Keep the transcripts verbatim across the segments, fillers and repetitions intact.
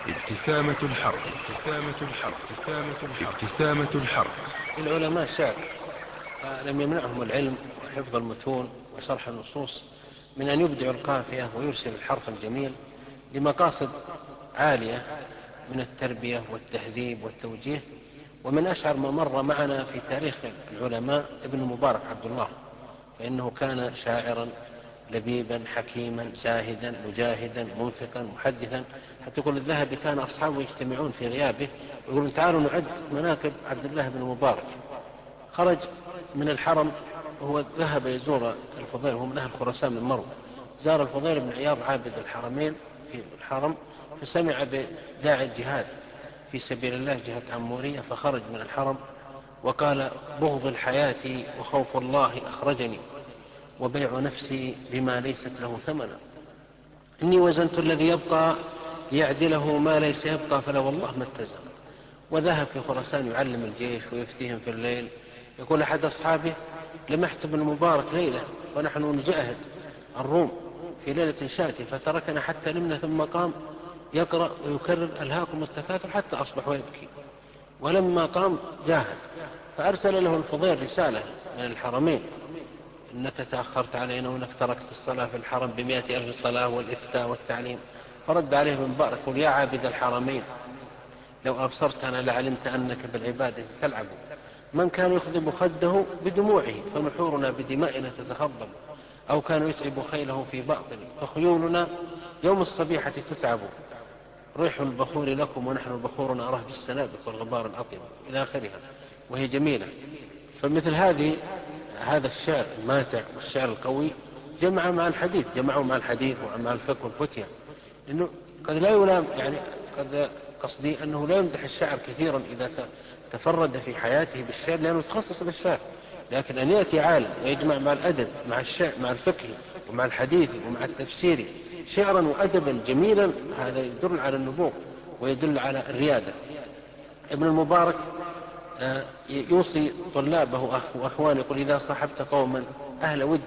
ابتسامة الحق ابتسامة الحق ابتسامة الحق ابتسامة الحق. العلماء شعر، فلم يمنعهم العلم وحفظ المتون وشرح النصوص من أن يبدعوا القافية ويرسل الحرف الجميل لمقاصد عالية من التربية والتهذيب والتوجيه. ومن أشعر ما مر معنا في تاريخ العلماء ابن المبارك عبد الله، فإنه كان شاعرا لبيبا حكيما زاهدا مجاهدا منفقا محدثا، حتى يقول الذهبي كان أصحابه يجتمعون في غيابه ويقولون تعالوا نعد مناقب عبد الله بن المبارك. خرج من الحرم وهو ذهب يزور الفضيل، وهو من أهل خراسان من مرو، زار الفضيل بن عياض عابد الحرمين في الحرم، فسمع بداعي الجهاد في سبيل الله جهة عمورية، فخرج من الحرم وقال: بغض الحياة وخوف الله أخرجني، وبيع نفسي بما ليست له ثمنا، إني وزنت الذي يبقى ليعدله ما ليس يبقى، فلا والله ما اتزن. وذهب في خراسان يعلم الجيش ويفتيهم في الليل. يقول أحد أصحابه: لمحت بن مبارك ليلة ونحن نجاهد الروم في ليلة شاتية، فتركنا حتى نمنا، ثم قام يقرأ ويكرر: ألهاكم التكاثر حتى أصبح ويبكي. ولما قام جاهد، فأرسل له الفضيل رسالة من الحرمين: إنك تأخرت علينا وإنك تركت الصلاة في الحرم بمئة ألف صلاة والإفتاء والتعليم. فرد عليه بن مبارك: قل يا عابد الحرمين، لو أبصرتنا لعلمت أنك بالعبادة تلعب. من كان يخضب خده بدموعه فنحورنا بدمائنا تتخضب، أو كان يتعب خيله في باطل فخيولنا يوم الصبيحة تتعب. ريح البخور لكم ونحن البخور أراه بالسنابك والغبار الأطيب، إلى آخرها، وهي جميلة. فمثل هذه هذا الشعر الماتع والشعر القوي جمع مع الحديث، جمعوا مع الحديث ومع الفقه والفتية، لأنه قد لا يلام، يعني قد قصدي أنه لا يمدح الشعر كثيرا إذا تفرد في حياته بالشعر لأنه تخصص بالشعر، لكن أن يأتي عالم ويجمع مع الأدب مع الشعر مع الفقه ومع الحديث ومع التفسير شعرا وأدبا جميلا، هذا يدل على النبوغ ويدل على الريادة. ابن المبارك يوصي طلابه وأخوانه يقول: إذا صاحبت قوما أهل ود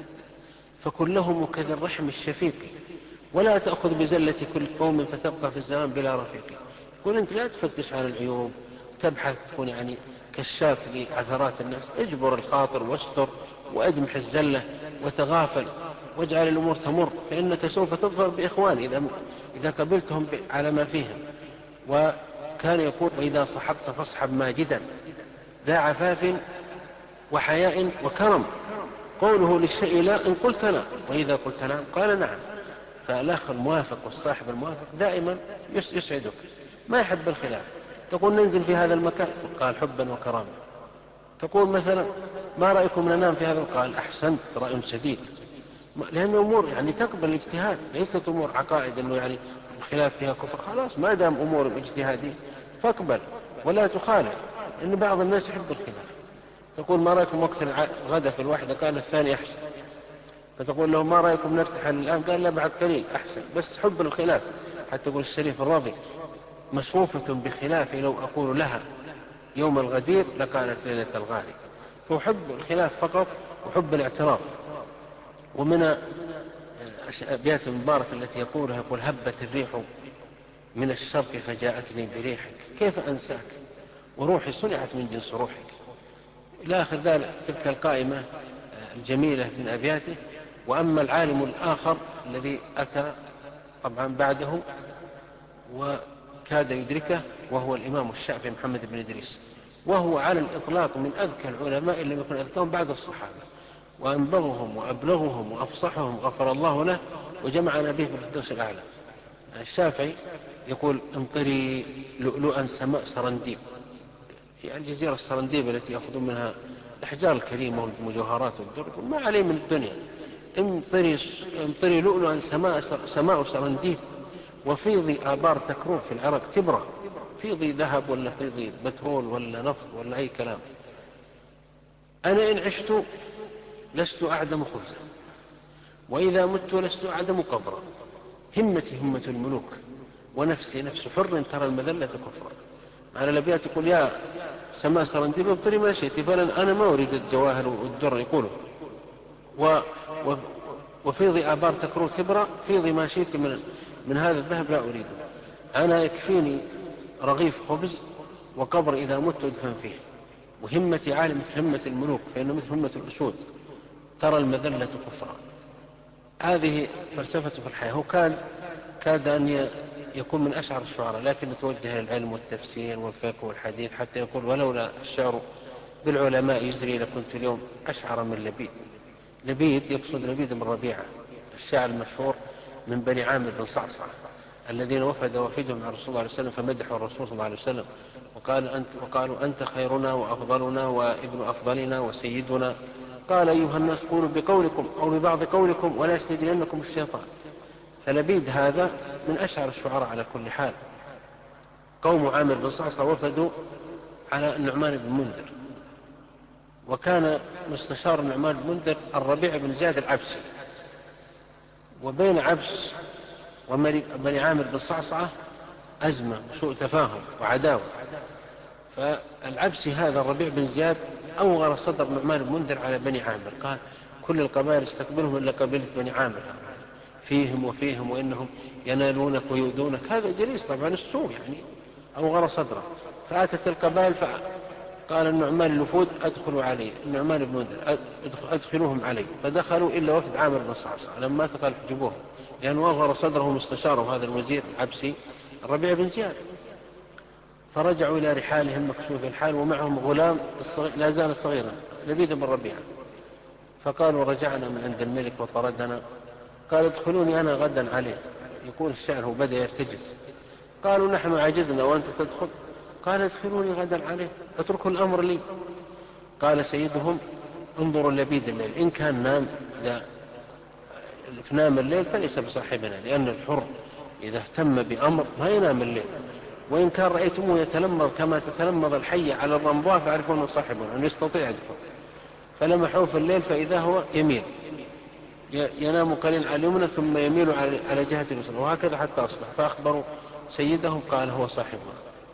فكن لهم كذا الرحم الشفيق، ولا تأخذ بزلة كل قوم فتبقى في الزمان بلا رفيق. يقول أنت لا تفتش عن العيوب، تبحث تكون يعني كشاف لعثرات الناس، اجبر الخاطر واستر وأدمح الزلة وتغافل واجعل الأمور تمر، فإنك سوف تظفر بإخوان إذا, إذا قبلتهم على ما فيهم. وكان يقول: وإذا صحبت فاصحب ماجدا ذا عفاف وحياء وكرم، قوله للشيء لا إن قلت لا، وإذا قلت نعم قال نعم. فالأخ الموافق والصاحب الموافق دائما يسعدك، ما يحب الخلاف. تقول: ننزل في هذا المكان، قال: حبا وكرامة. تقول مثلا: ما رأيكم ننام في هذا؟ قال: أحسنت، رأي سديد. لأن أمور يعني تقبل الاجتهاد، ليست أمور عقائد أنه يعني الخلاف فيها كفر، خلاص ما دام أمور اجتهادية فاقبل ولا تخالف، لأن بعض الناس يحب الخلاف. تقول: ما رأيكم وقت الغداء في الواحدة؟ قال: الثاني أحسن. فتقول له: ما رأيكم نرتحل الآن؟ قال: لا بعد قليل أحسن. بس حب الخلاف، حتى يقول الشريف الرافي: مشروفة بخلاف لو أقول لها يوم الغدير لكانت ليلة الغالي. فحب الخلاف فقط وحب الاعتراض. ومن أبيات المبارك التي يقولها: يقول: هبت الريح من الشرق فجاءتني بريحك، كيف أنساك وروحي صنعت من جنس روحك، إلى آخر ذلك تلك القائمة الجميلة من أبياته. وأما العالم الآخر الذي أتى طبعا بعده وكاد يدركه وهو الإمام الشافعي محمد بن إدريس، وهو على الإطلاق من أذكى العلماء اللي يكون أذكاهم بعد الصحابة، وأنبغهم وأبلغهم وأفصحهم غفر الله له وجمعنا به في الفردوس الأعلى. الشافعي يقول: امطري لؤلؤا سماء سرنديب، يعني الجزيرة السرنديب التي يأخذون منها الأحجار الكريمة والمجوهرات والدر، ما عليه من الدنيا. امطري, امطري لؤلؤا سماء, سماء سرنديب، وفيضي آبار تكروب في العراق تبرة، فيضي ذهب ولا فيضي بترول ولا نفط ولا أي كلام. أنا إن عشت لست أعدم خبزا، وإذا مت لست أعدم قبرا، همتي همة الملوك ونفسي نفس حر ترى المذلة كفرا. على الأبيات يقول: يا سماء سرنديب ابطري ما شئت، فلن أنا ما أريد الجواهر والدر يقوله، و و وفيضي آبار تكروت كبرى، فيضي ما شئت من, من هذا الذهب لا أريده. أنا يكفيني رغيف خبز وقبر إذا مت أدفن فيه، وهمتي عالية مثل همة الملوك، فإن مثل همة الأسود ترى المذلة كفرا. هذه فلسفته في الحياة. هو كان كاد أن يكون من أشعر الشعراء، لكن توجه للعلم والتفسير والفقه والحديث، حتى يقول ولولا الشعر بالعلماء يجري لكنت اليوم أشعر من لبيد. لبيد يقصد لبيد بن ربيعة الشاعر المشهور من بني عامر بن صعصع، الذين وفد وفدهم مع رسول الله عليه وسلم فمدحوا الرسول صلى الله عليه وسلم وقال أنت وقالوا أنت خيرنا وأفضلنا وابن أفضلنا وسيدنا. قال أيها الناس قولوا بقولكم أو ببعض قولكم ولا يستجرنكم الشيطان. فلبيد هذا من أشعر الشعراء على كل حال. قوم عامر بن صعصع وفدوا على النعمان بن منذر، وكان مستشار النعمان بن منذر الربيع بن زياد العبسي، وبين عبس وبني عامر بن صعصعة أزمة وسوء تفاهم وعداوة. فالعبسي هذا الربيع بن زياد أوغر صدر نعمان بن منذر على بني عامر، قال كل القبائل استقبلهم إلا قبيلة بني عامر، فيهم وفيهم وإنهم ينالونك ويؤذونك. هذا جليس طبعا السوء يعني، أوغر صدره. فأتت القبائل فقال النعمان الوفود أدخلوا علي، النعمان بن منذر أدخلوهم علي، فدخلوا إلا وفد عامر بن صعصع لما قال احجبوهم، لأنه أوغر صدره مستشاره هذا الوزير العبسي الربيع بن زياد. فرجعوا إلى رحالهم مكشوف الحال ومعهم غلام لا زال صغيرا لبيد بن ربيعة، فقالوا رجعنا من عند الملك وطردنا. قال ادخلوني أنا غدا عليه. يقول الشعر بدأ يرتجز. قالوا نحن عجزنا وأنت تدخل. قال ادخلوني غدا عليه، اتركوا الأمر لي. قال سيدهم انظروا لبيد الليل، إن كان نام إذا نام الليل فليس بصاحبنا، لأن الحر إذا اهتم بأمر ما ينام الليل، وإن كان رأيتموه يتلمض كما تتلمض الحية على الرمضاء فاعرفوا أنه صاحبنا أنه يستطيع يدخل. فلمحوه في الليل فإذا هو يميل، ينام قليل على اليمنى ثم يميل على جهة اليسرى، وهكذا حتى أصبح. فأخبروا سيدهم قال هو صاحبنا.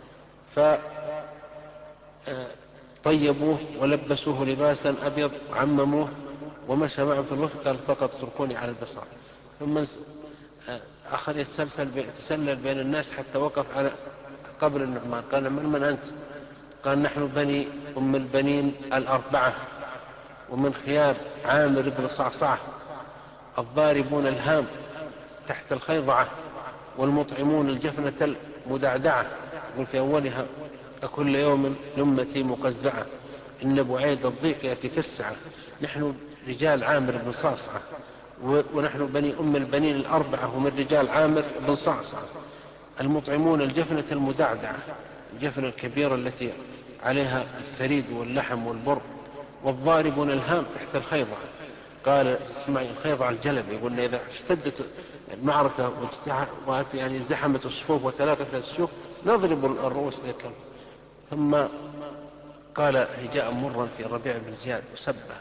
فطيبوه ولبسوه لباسا أبيض وعمموه ومشى معه في الوفد، قال فقط اتركوني على البصار. ثم أخذ يتسلل بين الناس حتى وقف على قبر النعمان. قال من من أنت؟ قال نحن بني أم البنين الأربعة ومن خيار عامر بن صعصعة، الضاربون الهام تحت الخيضعة والمطعمون الجفنة المدعدعة. يقول في أولها أكل يوم لمتي مقزعة، إن بعيد الضيق يأتي في السعة. نحن رجال عامر بن صعصعة، ونحن بني أم البنين الأربعة ومن رجال عامر بن صعصعة، المطعمون الجفنة المدعدعة، الجفنة الكبيرة التي عليها الثريد واللحم والبر، والضاربون الهام تحت الخيضعة. قال اسمعي الخيضعة الجلب، يقول إذا اشتدت المعركة يعني زحمت الصفوف وتلاقت السيوف نضرب الرؤوس للكلب. ثم قال هجاء مرا في الربيع بن زياد وسبه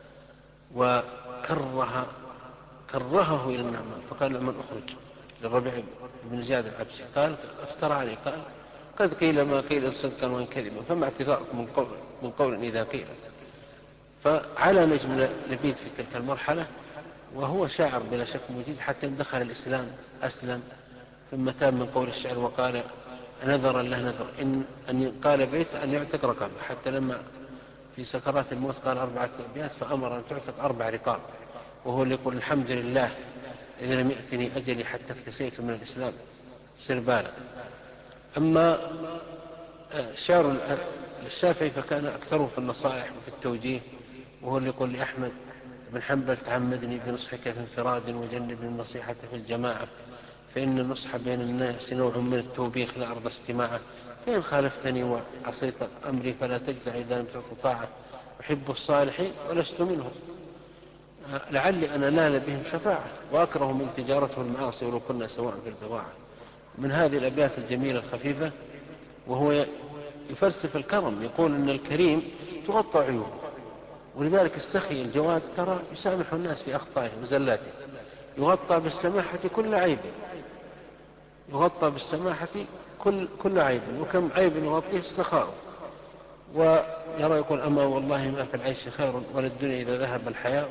وكره كرهه إلى النعمان. فقال نعمان اخرج للربيع بن زياد العبسي. قال افترى عليه، قال قد قيل ما قيل صدقا وإن كذبا، فما اعتذاركم من قول, من قول إذا قيل. فعلى نجم لبيد في تلك المرحلة، وهو شاعر بلا شك مجيد، حتى دخل الإسلام أسلم، ثم تاب من قول الشعر وقال نذرا له نذر إن أن قال بيت أن يعتق رقبه، حتى لما في سكرات الموت قال أربعة أبيات فأمر أن تعتق أربع رقاب، وهو اللي يقول الحمد لله إذا لم يأتني أجلي حتى اكتسيت من الإسلام سربالا. أما شعر الشافعي فكان أكثره في النصائح وفي التوجيه، وهو اللي يقول لأحمد بن حنبل تعمدني بنصحك في انفراد وجنبني النصيحة في الجماعة، فإن النصح بين الناس نوع من التوبيخ لا أرضى استماعه، فإن خالفتني وعصيت أمري فلا تجزع إذا لم تعط طاعة، أحب الصالحين ولست منهم لعلي أن أنال بهم شفاعة، وأكره من تجارته المعاصي ولو كنا سواء في البضاعة. من هذه الأبيات الجميلة الخفيفة، وهو يفلسف الكرم، يقول إن الكريم تغطى عيوبه، ولذلك السخي الجواد ترى يسامح الناس في أخطائه وزلاته، يغطى بالسماحة كل عيب، يغطى بالسماحة كل, كل عيب، وكم عيب يغطيه السخاء. ويرى يقول أما والله ما في العيش خير ولا الدنيا إذا ذهب الحياء،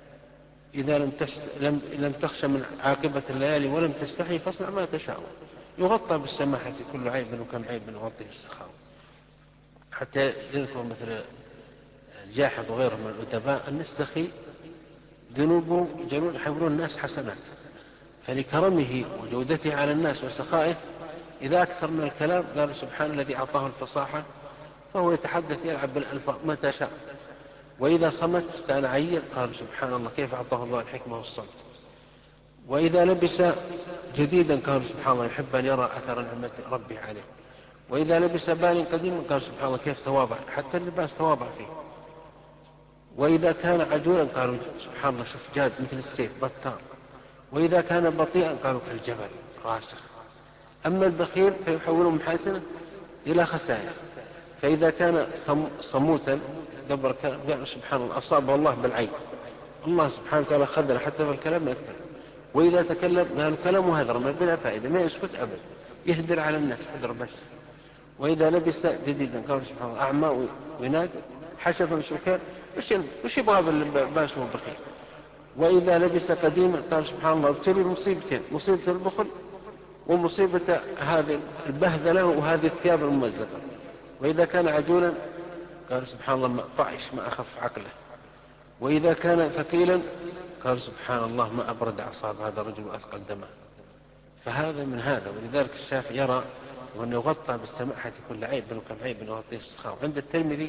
إذا لم, لم, لم تخشى من عاقبة الليالي ولم تستحي فاصنع ما تشاء. يغطى بالسماحة كل عيب وكم عيب يغطيه السخاوة. حتى يذكر مثل الجاحظ وغيره من الأدباء أن السخي ذنوبه يجعلون يحولون الناس حسنات، فلكرمه وجودته على الناس وسخائه إذا أكثر من الكلام قال سبحان الذي أعطاه الفصاحة فهو يتحدث يلعب بالألفاظ متى شاء، وإذا صمت كان عيا قال سبحان الله كيف أعطاه الله الحكمة والصمت، وإذا لبس جديدا قال سبحان الله يحب أن يرى أثر نعمة ربه عليه، وإذا لبس بال قديما قال سبحان الله كيف تواضع حتى اللباس تواضع فيه، وإذا كان عجولا قالوا سبحان الله شوف جاد مثل السيف بطار، وإذا كان بطيئا قالوا كالجبل راسخ. أما البخيل فيحوله من حسنة إلى خسائر، فإذا كان صموتا دبر كلام قالوا سبحان الله أصابه الله بالعين، الله سبحانه وتعالى خذل حتى في الكلام ما يتكلم، وإذا تكلم قالوا كلامه هذر ما بلا فائدة ما يسكت أبدا يهدر على الناس هدر بس، وإذا لبس جديدا قالوا سبحان الله أعمى ويناقر حشفا شكال وش يبغى بالباس والبخيل، وإذا لبس قديما قال سبحان الله ابتلي مصيبتين، مصيبة البخل ومصيبة هذه البهذلة وهذه الثياب الممزقة، وإذا كان عجولا قال سبحان الله ما طعش ما أخف عقله، وإذا كان ثقيلا قال سبحان الله ما أبرد أعصاب هذا الرجل وأثقل دمه. فهذا من هذا، ولذلك الشافعي يرى وأن يغطى بالسماحة كل عيب وكم عيب يغطيه السخاء. عند الترمذي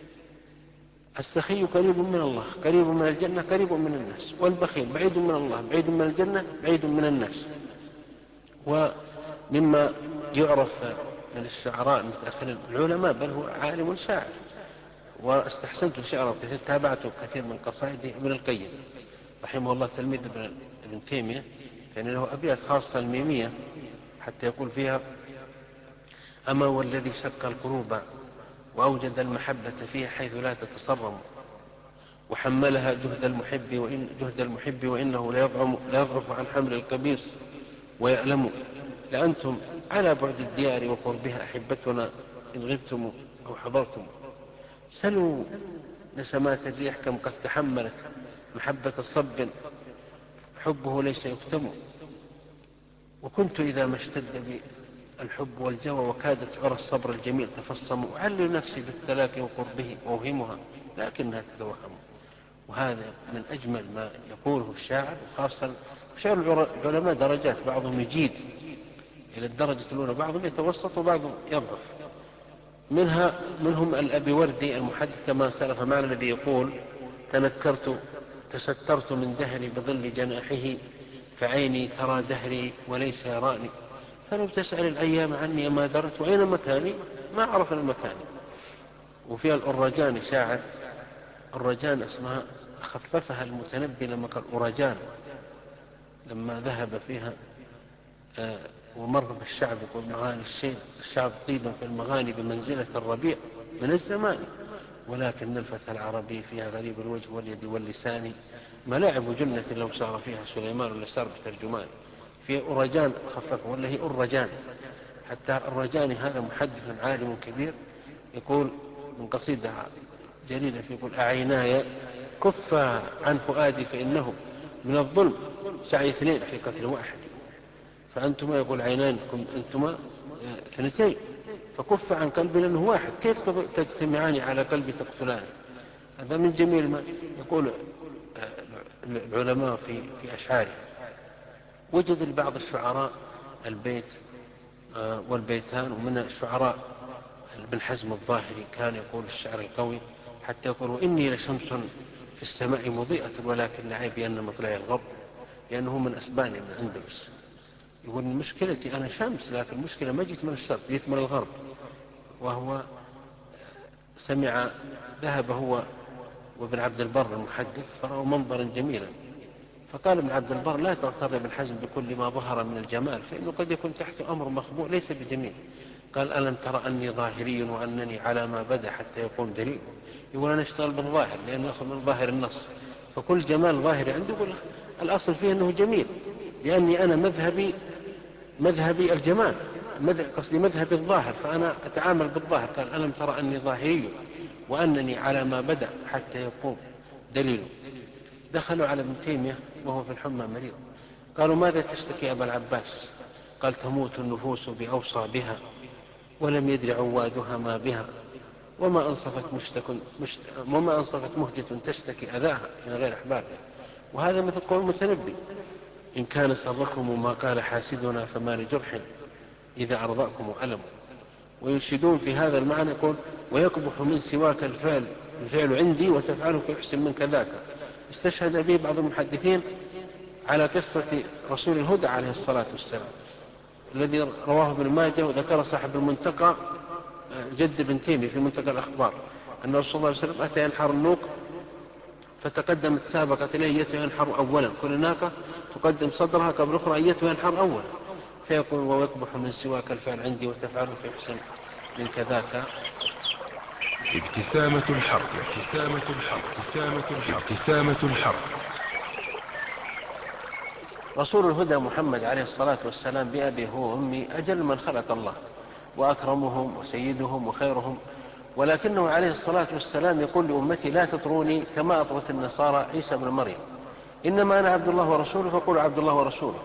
السخي قريب من الله قريب من الجنة قريب من الناس، والبخيل بعيد من الله بعيد من الجنة بعيد من الناس. ومما يعرف من الشعراء المتأخرين العلماء بل هو عالم شاعر، واستحسنت شعره كثير تابعته كثير من قصائده ابن القيم رحمه الله تلميذ ابن تيمية، فإن له أبيات خاصة الميمية حتى يقول فيها أما والذي شق القلوب وأوجد المحبة فيها حيث لا تتصرم، وحملها جهد المحب وإن جهد المحب وإنه لا يضعف عن حمل القبيص ويألم، لأنتم على بعد الديار وقربها أحبتنا إن غبتم أو حضرتم، سلوا نسمات الريح كم قد تحملت محبة الصب حبه ليس يكتم، وكنت إذا ما اشتد بي الحب والجوى وكادت عرى الصبر الجميل تفصم، أعلل نفسي بالتلاقي وقربه وأوهمها لكنها تتوهم. وهذا من أجمل ما يقوله الشاعر، وخاصة شعر العلماء درجات، بعضهم يجيد إلى الدرجة الأولى بعضهم يتوسط وبعضهم يضعف. منها منهم الأبي وردي المحدث كما سلف معنا الذي يقول تنكرت تسترت من دهري بظل جناحه فعيني ترى دهري وليس يراني، فلو تسأل الأيام عني ما درت وأين مكاني ما عرفنا المكان. وفيها الأرجان شاعر الرجان اسمها خففها المتنبي لما قال أرجان لما ذهب فيها آه ومر بالشعب يقول مغاني الشيء الشعب طيبا في المغاني بمنزلة الربيع من الزمان، ولكن الفتى العربي فيها غريب الوجه واليد واللسان، ملاعب جنة لو سار فيها سليمان ولا سار بترجمان. في أرجان خففه ولا هي أرجان، حتى الرجاني هذا محدث عالم كبير يقول من قصيدة جليلة في يقول أعيناي كف عن فؤادي فإنه من الظلم سعي اثنين في قتل واحد، فأنتما يقول عينانكم أنتما اثنتين فكف عن قلبي لأنه واحد كيف تجتمعان على قلبي تقتلاني. هذا من جميل ما يقول العلماء في في أشعاره. وجد لبعض الشعراء البيت والبيتان، ومن الشعراء ابن حزم الظاهري كان يقول الشعر القوي حتى يقول إني لشمس في السماء مضيئة ولكن لعيبي أن مطلعي الغرب، لأنه من أسبانيا من أندلس. يقول مشكلتي أنا شمس لكن المشكلة ما جيت من الشرق جيت من الغرب. وهو سمع ذهب هو وابن عبد البر المحدث فرأوا منظرا جميلا، فقال ابن عبد البر لا تغتر ابن حزم بكل ما ظهر من الجمال فإنه قد يكون تحت أمر مخبوء ليس بجميل. قال ألم ترى أني ظاهري وأنني على ما بدأ حتى يقوم دليل. يقول أنا اشتغل بالظاهر لأنه يأخذ من ظاهر النص، فكل جمال ظاهري عنده يقول الأصل فيه أنه جميل لأني أنا مذهبي مذهبي الجمال قصدي مذهبي الظاهر فأنا أتعامل بالظاهر. قال ألم ترى أني ظاهري وأنني على ما بدأ حتى يقوم دليل. دخلوا على ابن تيمية وهو في الحمى مريض، قالوا ماذا تشتكي أبا العباس؟ قال تموت النفوس بأوصابها ولم يدر عوادها ما بها، وما أنصفت, مشتك مشت... وما أنصفت مهجة تشتكي أذاها من غير أحبابها. وهذا مثل قول المتنبي: إن كان سركم ما قال حاسدنا فما لجرح إذا أرضاكم ألم. ويشيدون في هذا المعنى يقول: ويقبح من سواك الفعل الفعل عندي وتفعله فيحسن منك ذاك. استشهد به بعض المحدثين على قصة رسول الهدى عليه الصلاة والسلام الذي رواه ابن ماجه، وذكر صاحب المنتقى جد بن تيمية في منتقى الأخبار أن رسول الله صلى الله عليه وسلم أتى ينحر النوق، فتقدمت سابقت إليه أيتها ينحر أولا، كل ناقة تقدم صدرها قبل أخرى أيتها ينحر أولا، فيقول: ويقبح من سواك الفعل عندي وتفعله فيحسن منك ذاك. ابتسامة الحق، ابتسامة الحق، ابتسامة الحق، ابتسامة الحق. رسول الهدى محمد عليه الصلاة والسلام بأبي هو وأمي أجل من خلق الله، وأكرمهم وسيدهم وخيرهم، ولكنه عليه الصلاة والسلام يقول لأمتي: لا تطروني كما أطرت النصارى عيسى بن مريم، إنما أنا عبد الله ورسوله فقولوا عبد الله ورسوله.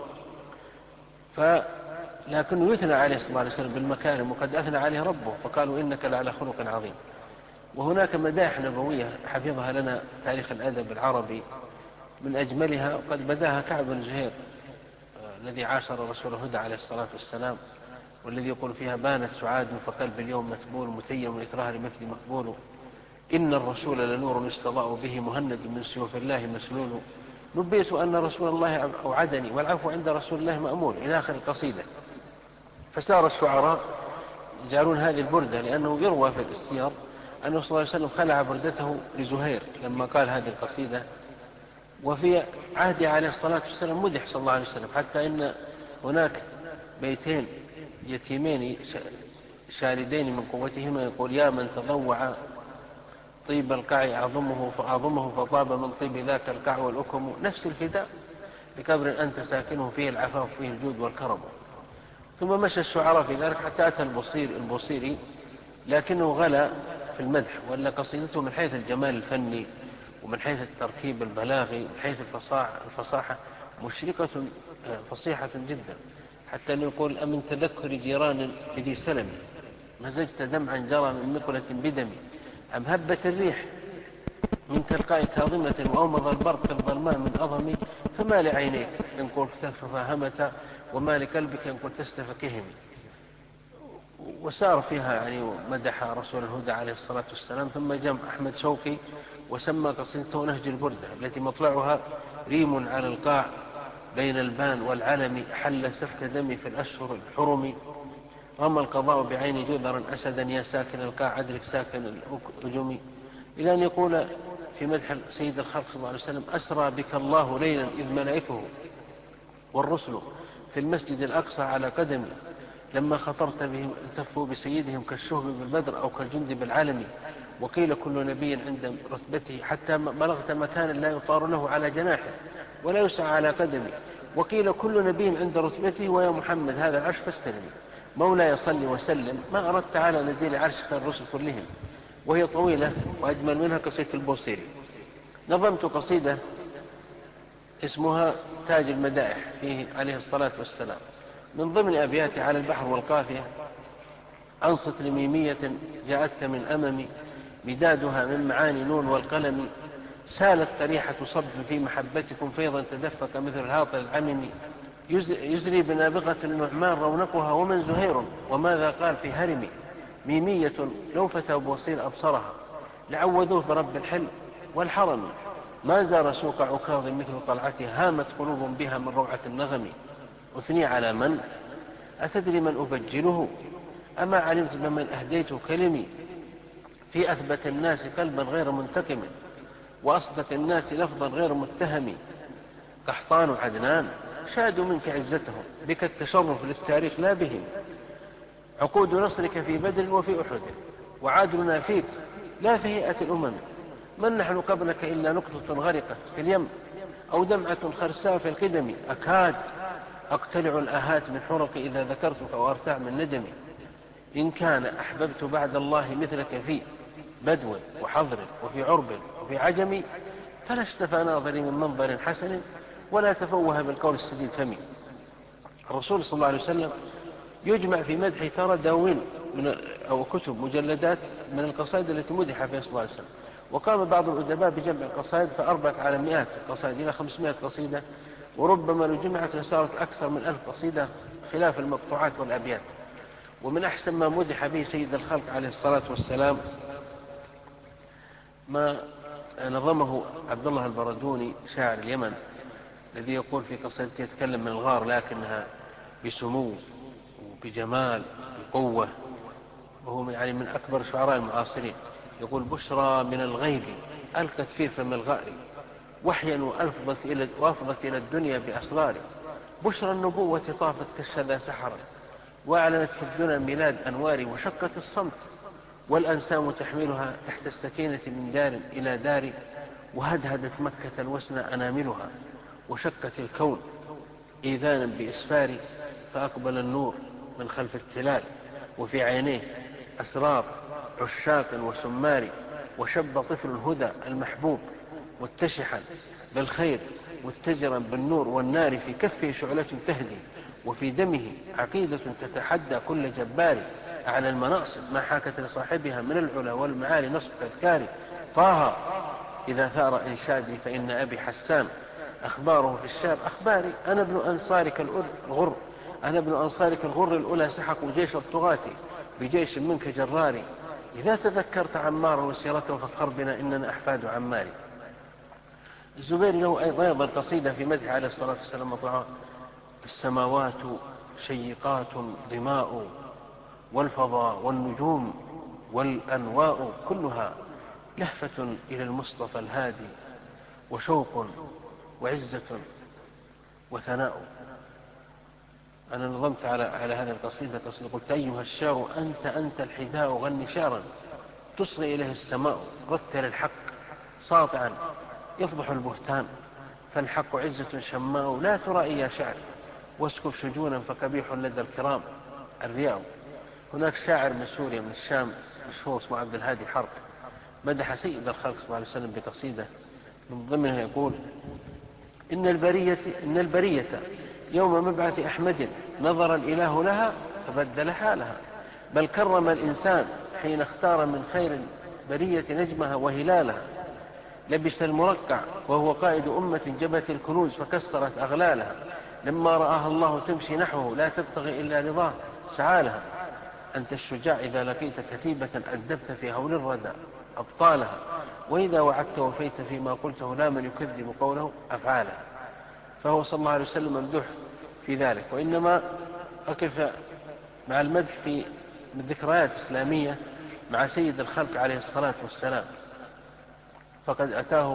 فلكنه يثنى عليه الصلاة والسلام بالمكارم، وقد أثنى عليه ربه فقالوا: إنك لعلى خلق عظيم. وهناك مدائح نبوية حفظها لنا تاريخ الأدب العربي من أجملها، وقد بداها كعب بن زهير الذي عاشر رسول الهدى عليه الصلاة والسلام، والذي يقول فيها: بانت سعاد فقلب اليوم مثبول متيم إثرها لمثل مقبول، إن الرسول لنور استضاء به مهند من سيوف الله مسلول، نبيت أن رسول الله أوعدني والعفو عند رسول الله مأمول، إلى آخر القصيدة. فسار الشعراء يجعلون هذه البردة، لأنه يروى في السير أنه صلى الله عليه وسلم خلع بردته لزهير لما قال هذه القصيدة. وفي عهد عليه الصلاة والسلام مدح صلى الله عليه وسلم، حتى إن هناك بيتين يتيمين شاردين من قوتهما يقول: يا من تضوع طيب القاع أعظمه فأعظمه فطاب من طيب ذاك القاع والأكم، نفس الفداء لكبر أنت ساكنه فيه العفاف فيه الجود والكرم. ثم مشى الشعراء في ذلك حتى أتى البصير البصيري، لكنه غلا في المدح، وأن قصيدته من حيث الجمال الفني ومن حيث التركيب البلاغي ومن حيث الفصاحة مشرقة فصيحة جدا، حتى أنه يقول: أمن تذكر جيران لذي سلم مزجت دمعا جرى من مقلة بدم، أم هبت الريح من تلقاء كاظمة وأومض البرق الظلماء من أظم، فما لعينيك إن قلت تفهمت وما لقلبك إن قلت تستفكهم. وسار فيها يعني مدح رسول الهدى عليه الصلاة والسلام. ثم جاء أحمد شوقي وسمى قصيدته نهج البردة، التي مطلعها: ريم على القاع بين البان والعلم، حل سفك دمي في الأشهر الحرم، رمى القضاء بعين جذر أسدا يا ساكن القاع أدرك ساكن الأجم، إلى أن يقول في مدح سيد الخلق صلى الله عليه وسلم: أسرى بك الله ليلا إذ ملائكه والرسل في المسجد الأقصى على قدمي، لما خطرت بهم التفوا بسيدهم كالشهب بالبدر أو كالجند بالعالم، وقيل كل نبي عند رتبته حتى بلغت مكانا لا يطار له على جناحه ولا يسعى على قدمه، وقيل كل نبي عند رتبته ويا محمد هذا العرش فاستلم، مولاي صل وسلم ما أردت على نزيل عرش خير الرسل كلهم. وهي طويلة وأجمل منها قصيدة البوصيري. نظمت قصيدة اسمها تاج المدائح فيه عليه الصلاة والسلام، من ضمن أبياتي: على البحر والقافية أنصت لميمية جاءتك من أممي، مدادها من معاني نون والقلم، سالت قريحة صب في محبتكم فيضا تدفق مثل الهاطل العمم، يزري بنابغة النعمان رونقها ومن زهير وماذا قال في هرم، ميمية لو فتى بوصير أبصرها لعوذوه برب الحل والحرم، ما زار سوق عكاظ مثل طلعتها هامت قلوب بها من روعة النغم، أثني على من أتدري من أبجله أما علمت بمن أهديت كلمي، في أثبت الناس قلبا غير منتقم وأصدق الناس لفظا غير متهم، قحطان عدنان شادوا منك عزتهم بك التشرف للتاريخ لا بهم، عقود نصرك في بدر وفي أحد وعادلنا فيك لا في هيئة الأمم، من نحن قبلك إلا نقطة غرقت في اليم أو دمعة خرساء في القدم، أكاد أقتلع الآهات من حرق إذا ذكرتك وأرتع من ندمي، إن كان أحببت بعد الله مثلك في بدو وحضر وفي عرب وفي عجم، فلا اشتفى ناظري من منظر حسن ولا تفوه بالقول السديد فمي، الرسول صلى الله عليه وسلم يجمع في مدحه ترى دواوين من أو كتب مجلدات من القصائد التي مدح فيها صلى الله عليه وسلم. وقام بعض الأدباء بجمع القصائد فأربت على مئات القصائد إلى خمسمائة قصيدة، وربما لو جمعت لصارت أكثر من ألف قصيدة خلاف المقطوعات والأبيات. ومن أحسن ما مدح به سيد الخلق عليه الصلاة والسلام ما نظمه عبد الله البردوني شاعر اليمن، الذي يقول في قصيدته يتكلم من الغار لكنها بسمو وبجمال بقوة، وهو يعني من أكبر شعراء المعاصرين. يقول: بشرى من الغيب ألقت في فم الغار وحيا وأفضت إلى, وأفضت إلى الدنيا بأسرار. بشرى النبوة طافت كالشذا سحرا وأعلنت في الدنيا ميلاد أنوار. وشقت الصمت والأنسام تحملها تحت السكينة من دار إلى دار. وهدهدت مكة الوسنى أناملها وشقت الكون إيذانا بإسفار. فأقبل النور من خلف التلال وفي عينيه أسرار عشاق وسمار. وشب طفل الهدى المحبوب متشحا بالخير متزرا بالنور والنار. في كفه شعلة تهدي وفي دمه عقيدة تتحدى كل جبار. على المناصب ما حاكت لصاحبها من العلا والمعالي نصب أذكاري. طه إذا ثار إنشادي فإن أبي حسان أخباره في الشام أخباري. أنا ابن أنصارك الغر أنا ابن أنصارك الغر الأولى سحقوا جيش الطغاة بجيش منك جراري. إذا تذكرت عمارا وسيرته فافخر بنا إننا أحفاد عماري. الزبير له أيضا قصيدة في مدح عليه الصلاة والسلام مطلعة: السماوات شيقات ضماء والفضاء والنجوم والأنواء كلها لهفة إلى المصطفى الهادي وشوق وعزة وثناء. أنا نظمت على على هذه القصيدة قصيدة قلت: أيها الشاعر أنت أنت الحذاء غني شعرا تصغي إليه السماء. رتل الحق ساطعا يفضح البهتان فالحق عزة شماء. لا ترائي يا شعر واسكب شجونا فقبيح لدى الكرام الرياء. هناك شاعر من سوريا من الشام مشهور اسمه عبد الهادي حرب مدح سيد الخلق صلى الله عليه وسلم بقصيدة من ضمنها يقول: إن البرية, إن البرية يوم مبعث أحمد نظر الإله لها فبدل حالها. بل كرم الإنسان حين اختار من خير البرية نجمها وهلالها. لبس المرقع وهو قائد أمة جبت الكنوز فكسرت أغلالها. لما رآها الله تمشي نحوه لا تبتغي إلا رضاه سعالها. أنت الشجاع إذا لقيت كتيبة أدبت في هول الردى أبطالها. وإذا وعدت وفيت فيما قلته لا من يكذب قوله أفعالها. فهو صلى الله عليه وسلم ممدوح في ذلك. وإنما أقف مع المدح في ذكريات إسلامية مع سيد الخلق عليه الصلاة والسلام. فقد أتاه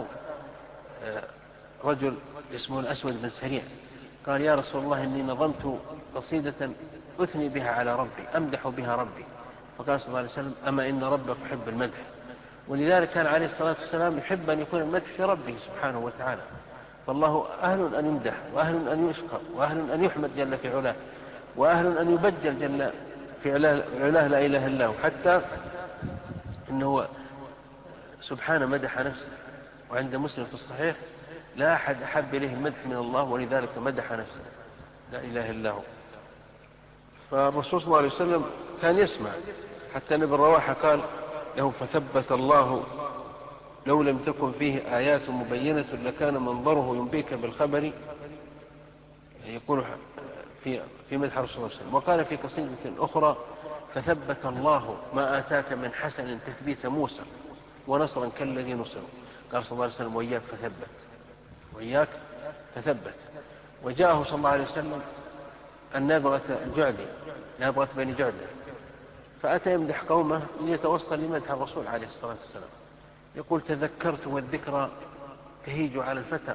رجل اسمه الأسود بن سريع قال: يا رسول الله إني نظمت قصيدة أثني بها على ربي أمدح بها ربي. فقال صلى الله عليه وسلم: أما إن ربك يحب المدح. ولذلك كان عليه الصلاة والسلام يحب أن يكون المدح في ربه سبحانه وتعالى. فالله أهل أن يمدح وأهل أن يشكر وأهل أن يحمد جل في علاه وأهل أن يبجل جل في علاه لا إله إلا هو. حتى إنه سبحانه مدح نفسه. وعند مسلم في الصحيح: لا أحد أحب إليه المدح من الله ولذلك مدح نفسه لا إله إلا هو. فالرسول صلى الله عليه وسلم كان يسمع. حتى ابن رواحة قال له: فثبت الله لو لم تكن فيه آيات مبينة لكان منظره ينبيك بالخبر. يقول في في مدح رسول الله صلى الله عليه وسلم. وقال في قصيدة أخرى: فثبت الله ما آتاك من حسن تثبيت موسى ونصرا كالذي نصر. قال صلى الله عليه وسلم: وإياك فثبت وإياك فثبت. وجاءه صلى الله عليه وسلم النابغة الجعدي نابغة بني جعدة فأتى يمدح قومه ليتوصل لمدح الرسول عليه الصلاة والسلام. يقول: تذكرت والذكرى تهيج على الفتى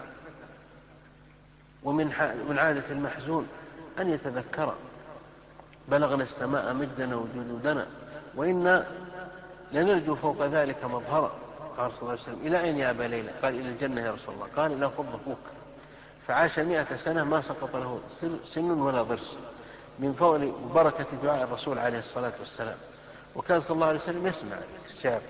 ومن من عادة المحزون أن يتذكر. بلغنا السماء مجدنا وجدودنا وإنا لنرجو فوق ذلك مظهرا. قال صلى الله عليه وسلم: إلى أين يا أبا ليلى؟ قال: إلى الجنة يا رسول الله. قال: لا فض فوق. فعاش مئة سنة ما سقط له سن ولا ضرس من فضل بركة دعاء الرسول عليه الصلاة والسلام. وكان صلى الله عليه وسلم يسمع الشعر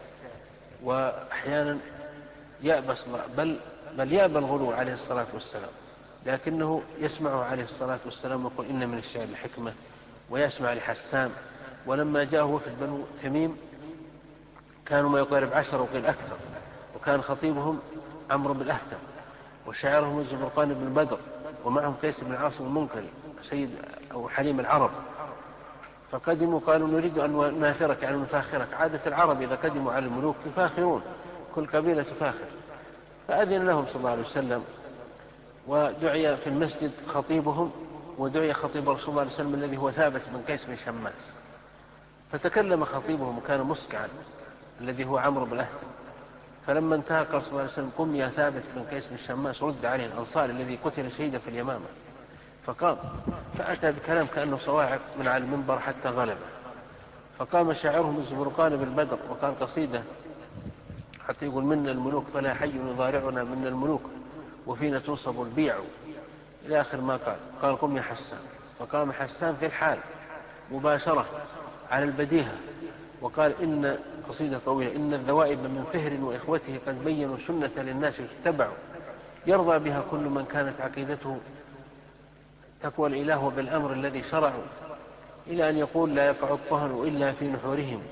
وأحيانا يأبى بل, بل يأبى الغلو عليه الصلاة والسلام. لكنه يسمعه عليه الصلاة والسلام يقول إن من الشعر الحكمة، ويسمع لحسان. ولما جاءه وفد بنو تميم كانوا ما يقارب عشر وقيل أكثر، وكان خطيبهم عمرو بن الأهتم، وشاعرهم الزبرقان بن بدر، ومعهم قيس بن عاصم المنكري سيد أو حليم العرب. فقدموا قالوا نريد أن ننافرك يعني نفاخرك. عادة العرب إذا قدموا على الملوك يفاخرون، كل قبيلة تفاخر. فأذن لهم صلى الله عليه وسلم، ودعي في المسجد خطيبهم، ودعي خطيب رسول الله عليه وسلم الذي هو ثابت بن قيس بن شماس. فتكلم خطيبهم وكان مسكعا الذي هو عمرو بن الأهتم. فلما انتهى قال صلى الله عليه وسلم قم يا ثابت بن قيس بن شماس رد عليه الأنصاري الذي قتل شهيدا في اليمامة. فقام فأتى بكلام كأنه صواعق من على المنبر حتى غلبه. فقام شاعرهم الزبرقان بالبدر وقال قصيدة حتى يقول منا الملوك فلا حي يضارعنا منا الملوك وفينا تنصب البيع إلى آخر ما قال. قال قم يا حسان. فقام حسان في الحال مباشرة على البديهة وقال إن قصيدة طويلة إن الذوائب من فهر وإخوته قد بينوا سنة للناس اتبعوا يرضى بها كل من كانت عقيدته تقوى الإله بالأمر الذي شرعوا إلى أن يقول لا يقع الطهن إلا في نحورهم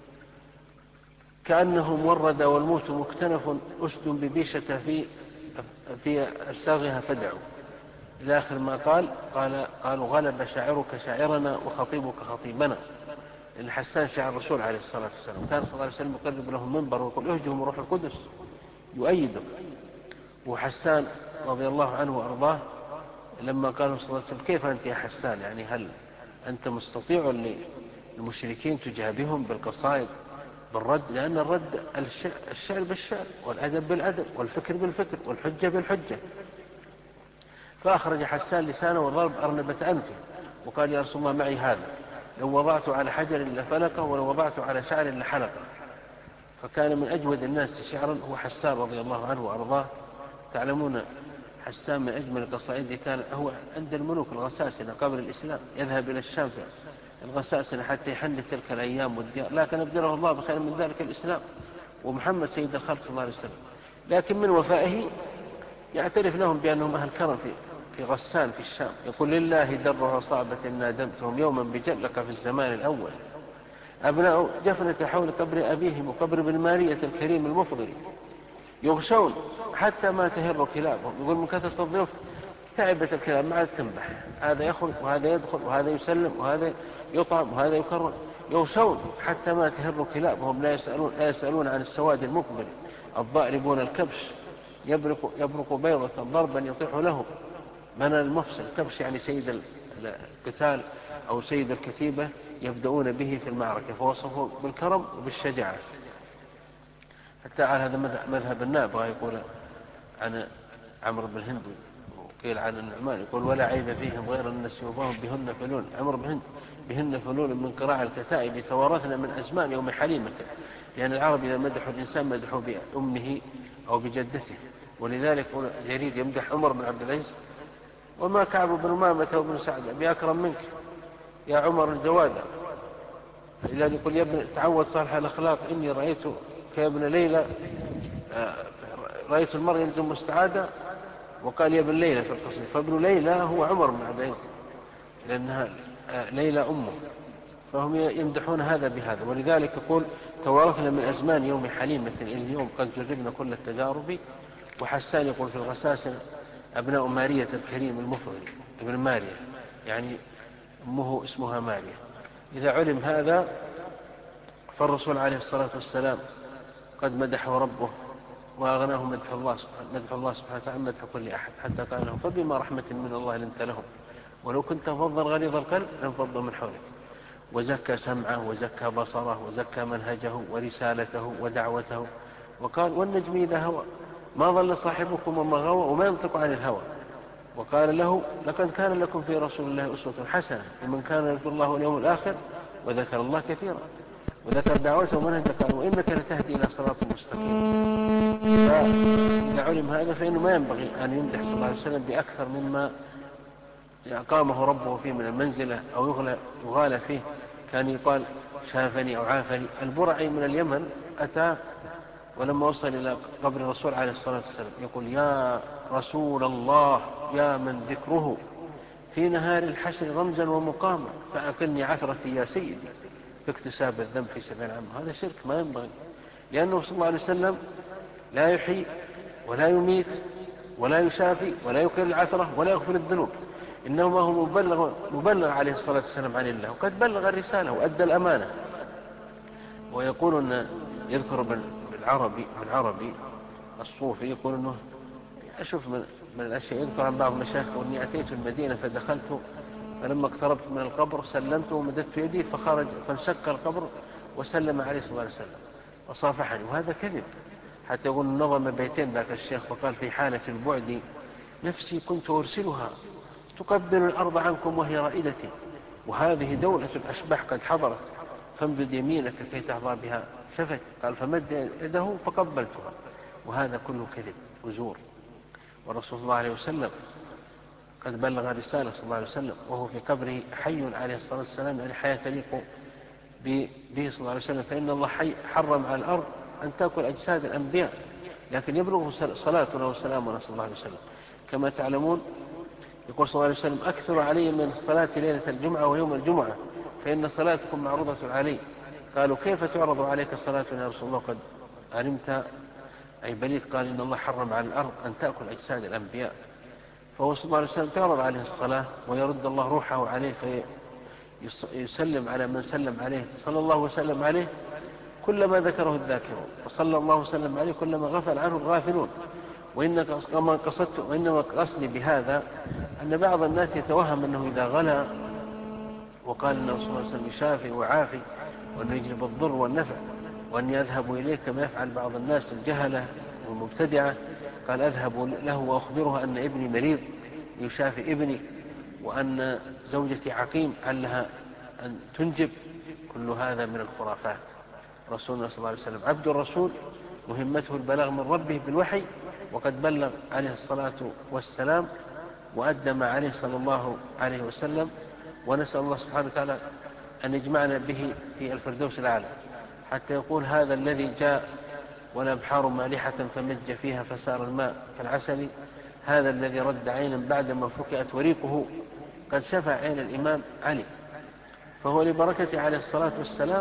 كأنهم ورد والموت مكتنف أسد ببيشة في في أساغها فدعوا إلى آخر ما قال. قال قالوا غلب شاعرك شاعرنا وخطيبك خطيبنا. لأن حسان شاعر الرسول عليه الصلاة والسلام كان صلى الله عليه وسلم يقرب لهم منبر ويقول اهجهم روح القدس يؤيده. وحسان رضي الله عنه وأرضاه لما قالوا صلى الله عليه وسلم كيف أنت يا حسان يعني هل أنت مستطيع للمشركين تجابههم بالقصائد بالرد؟ لأن الرد الشعر بالشعر والأدب بالأدب والفكر بالفكر والحجة بالحجة. فأخرج حسان لسانه وضرب أرنبة أنفه وقال يا رسول الله معي هذا لو وضعته على حجر لفلقه ولو وضعته على شعر لحلقه. فكان من أجود الناس شعرا هو حسان رضي الله عنه وأرضاه. تعلمون حسان من أجمل القصائد كان هو عند الملوك الغساسنة قبل الإسلام يذهب إلى الشام الغساسنة حتى يحنث تلك الأيام والديار، لكن أبدله الله بخير من ذلك الإسلام ومحمد سيد الخلق صلى الله عليه وسلم. لكن من وفائه يعترف لهم بأنهم أهل كرم في في غسان في الشام. يقول لله در عصابة نادمتهم يوما بجلك في الزمان الأول أبناء جفنة حول قبر أبيهم وقبر بن مارية الكريم المفضل يغشون حتى ما تهر كلابهم. يقول من كثرة الضيوف تعبت الكلاب ما عاد تنبح، هذا يخرج وهذا يدخل وهذا يسلم وهذا يطعم وهذا يكرم. يغشون حتى ما تهر كلابهم لا يسألون, لا يسألون عن السواد المقبل الضاربون الكبش يبرق, يبرق بيضة ضربا يطيح له من المفصل. كبش يعني سيد القتال أو سيد الكتيبة يبدأون به في المعركة فوصفوا بالكرم وبالشجاعة. حتى على هذا مذهب النابغة يقول عن عمرو بن هند وقيل عن النعمان يقول ولا عيب فيهم غير أن سيوفهم بهن فلول. عمرو بن هند بهن فلول من قراع الكتائب توارثنا من أزمان يوم حليمة. لأن العرب إذا مدحوا الإنسان مدحوا بأمه أو بجدته. ولذلك جرير يمدح عمر بن عبد العزيز وما كعب بن أمامة وابن سعد بأكرم منك يا عمر الجوادة. إلى أن يقول يا ابن تعود صالح الأخلاق إني رأيت كابن ليلى رأيت المرء يلزم مستعادة. وقال يا ابن ليلى في القصيدة. فابن ليلى هو عمر بن عبد العزيز لأنها ليلى أمه. فهم يمدحون هذا بهذا. ولذلك يقول توارثنا من أزمان يوم حليمة إلى اليوم قد جربنا كل التجارب. وحسان يقول في الغساسنة أبناء مارية الكريم المفضل ابن مارية يعني أمه اسمها مارية. إذا علم هذا فالرسول عليه الصلاة والسلام قد مدحه ربه وأغناه مدح الله سبحانه مدح الله سبحانه وتعالى مدح كل أحد حتى قال له فبما رحمة من الله لنت لهم ولو كنت فظا غليظ القلب لانفضوا من حولك. وزكى سمعه وزكى بصره وزكى منهجه ورسالته ودعوته. وقال والنجم إذا هوى ما ضل صاحبكم وما غوى وما ينطق عن الهوى. وقال له لقد كان لكم في رسول الله أسوة حسنة لمن كان يرجو الله واليوم الآخر وذكر الله كثيرا وذكر دعوته ومنهجه قال وإنك لتهدي إلى صراط مستقيم. فإذا علم هذا فإنه ما ينبغي أن يمدح صلى الله عليه وسلم بأكثر مما أقامه ربه فيه من المنزلة أو يغال فيه. كان يقال شافني أو عافني. البرعي من اليمن أتى ولما وصل إلى قبر الرسول عليه الصلاة والسلام يقول يا رسول الله يا من ذكره في نهار الحشر رمزا ومقاما، فأكلني عثرتي يا سيدي في اكتساب الذنب في سبيل العامة. هذا شرك ما ينبغي، لأنه صلى الله عليه وسلم لا يحيي ولا يميت ولا يشافي ولا يكل العثرة ولا يغفر الذنوب، إنما هو مبلغ, مبلغ عليه الصلاة والسلام عن الله، وقد بلغ الرسالة وأدى الأمانة. ويقول أن يذكر بالعربي, بالعربي الصوفي يقول أنه أشوف من, من الأشياء، يذكر عن بعض مشايخه أني أتيت المدينة فدخلت، فلما اقتربت من القبر سلمت ومددت يدي فخرج فانشق القبر وسلم عليه صلى الله عليه وسلم وصافحني، وهذا كذب. حتى يقول نظم بيتين ذاك الشيخ وقال في حالة البعد نفسي كنت أرسلها تقبل الأرض عنكم وهي رائدتي، وهذه دولة الأشباح قد حضرت فامدد يمينك كي تحظى بها شفتي، قال فمد يده فقبلتها، وهذا كله كذب وزور. ورسول الله عليه وسلم قد بلغ رسالة صلى الله عليه وسلم وهو في قبره حي عليه الصلاة والسلام، يعني حياة تليق به صلى الله عليه وسلم، فإن الله حي حرم على الأرض أن تأكل أجساد الأنبياء، لكن يبلغ صلاتنا وسلامنا صلى الله عليه وسلم. كما تعلمون يقول صلى الله عليه وسلم أكثر علي من الصلاة ليلة الجمعة ويوم الجمعة فإن صلاتكم معروضة علي. قالوا كيف تعرض عليك صلاتنا يا رسول الله قد علمت أي بليت؟ قال إن الله حرم على الأرض أن تأكل أجساد الأنبياء. فهو صلى الله عليه وسلم تعرض عليه الصلاة ويرد الله روحه عليه فيسلم على من سلم عليه، صلى الله وسلم عليه كلما ذكره الذاكرون، وصلى الله وسلم عليه كلما غفل عنه الغافلون. وإنما قصدت وإنما قصدي بهذا أن بعض الناس يتوهم أنه إذا غلا وقال أن رسول الله صلى الله عليه وسلم يشافي وعافي وأنه يجلب الضر والنفع وأن يذهب إليه كما يفعل بعض الناس الجهلة والمبتدعة، قال أذهب له وأخبره أن ابني مريض يشافي ابني وأن زوجتي عقيم علها أن تنجب، كل هذا من الخرافات. رسولنا صلى الله عليه وسلم عبد الرسول مهمته البلاغ من ربه بالوحي، وقد بلغ عليه الصلاة والسلام وأدى ما عليه صلى الله عليه وسلم، ونسأل الله سبحانه وتعالى أن يجمعنا به في الفردوس الأعلى. حتى يقول هذا الذي جاء والأبحار مالحة فمج فيها فسار الماء كالعسل، هذا الذي رد عينا بعدما فكأت وريقه قد شفع عين الإمام علي. فهو لبركة عليه الصلاة والسلام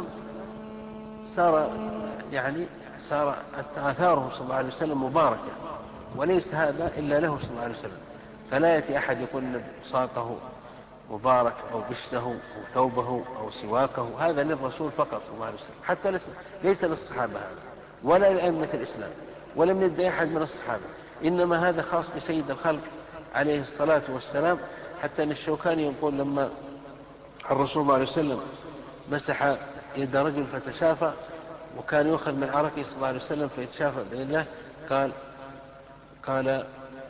صار يعني صار آثاره صلى الله عليه وسلم مباركة، وليس هذا إلا له صلى الله عليه وسلم. فلا يأتي أحد يقول أن ساقه مبارك أو بشته أو ثوبه أو سواكه، هذا للرسول فقط صلى الله عليه وسلم، حتى ليس للصحابة هذا ولا لأئمة الإسلام ولم يدعي أحد من الصحابة، إنما هذا خاص بسيد الخلق عليه الصلاة والسلام. حتى أن الشوكاني يقول لما الرسول صلى الله عليه وسلم مسح يد رجل فتشافى وكان يؤخذ من عرقه صلى الله عليه وسلم فيتشافى بإذن الله، قال قال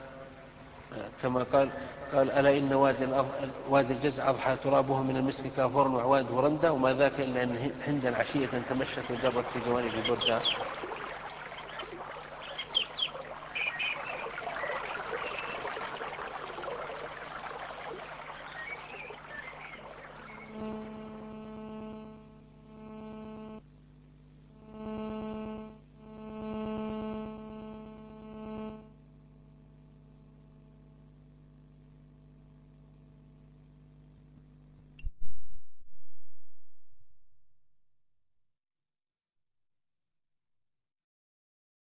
كما قال قال ألا إن وادي, وادي الجزع أضحى ترابه من المسك كافور وعواد ورندة وما ذاك إلا أن هندا عشية تمشت وجرت في جوانب البردة